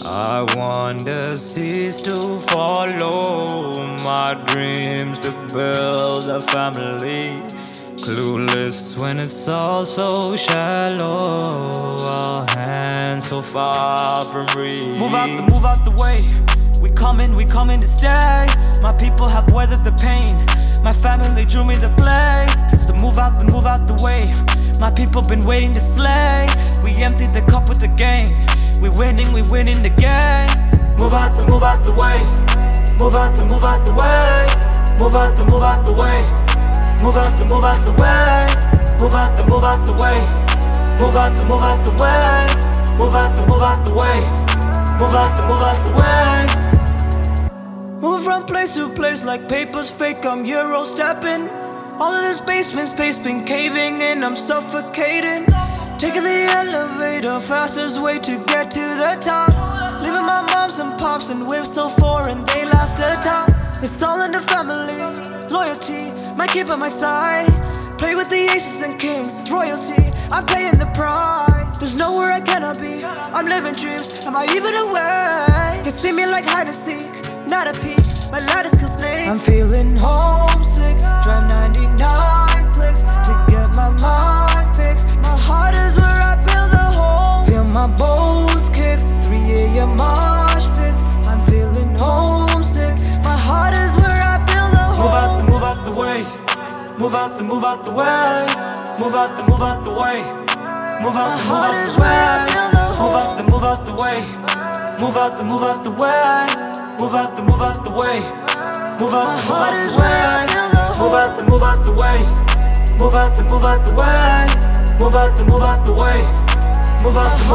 I want the seas to follow my dreams to build a family. Clueless when it's all so shallow, our hands so far from reach. Move out the way. We coming to stay. My people have weathered the pain. My family drew me the play. So move out the way. My people been waiting to slay. We emptied the cup with the gang. We winning the game. Move out the way. Move out the way. Move out the way. Move out the way. Move out the way. Move out the way. Move out the way. Move out the way. Move out the way. Move out the way. Move from place to place like papers fake. I'm Euro stepping. All of this basement space been caving in. I'm suffocating. Taking the elevator, fastest way to get to the top. Leaving my moms and pops and whips so foreign, they last a time. It's all in the family, loyalty, might keep at my side. Play with the aces and kings, royalty, I'm paying the price. There's nowhere I cannot be, I'm living dreams, am I even awake? You see me like hide and seek, not a peek, my lattice kill snakes. I'm feeling homesick, drive 99 clicks to get my mind fixed. My heart is where I build a home. Feel my bones kick, 3 AM mosh pits. I'm feeling homesick. My heart is where I build a home. Move out the way. Move out the way. Move out the way. Move out the way. My heart is where I build a home. Move out the way. Move out the way. Move out the way. Move out the way. My heart is where I build a home. Move out the way. Move out the way. Move out the way. Move out the way. Move out the way. Move out the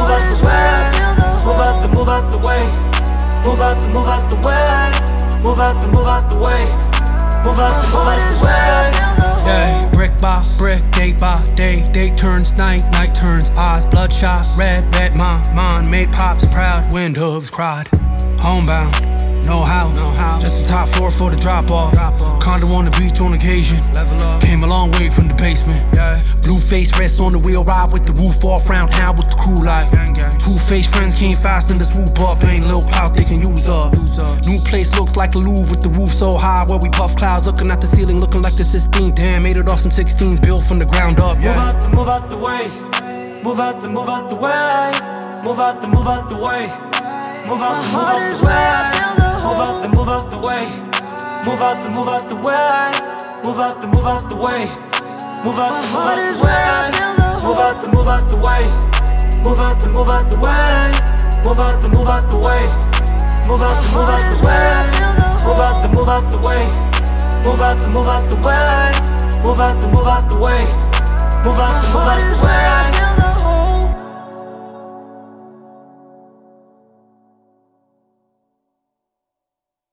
way. Move out the way. Move out the way. Yeah, brick by brick, day by day, day turns night, night turns eyes, bloodshot, red, bet mine made pops proud, wind hooves cried, homebound, no house, just the top floor for the drop off, condo on the beach on occasion, came a long way from the basement, blue face rests on the wheel, ride with the roof off, round town with the crew like, two-faced friends came fast in the swoop up, ain't little clout they can use up, new place looks like a Louvre with the roof so high where we puff clouds, looking at the ceiling looking like the Sistine, damn made it off some 16s built from the ground up, Move out the way. Move out the way. Move out the way. Move out the way. My heart is where I build a home. Move out the way. Move out the way. Move out the way. My heart is where I build a home. Move out the way. Move out the way. Move out the way. Move out the way. My heart is where I build a home. Move out the way. Move out the way. Move out the way.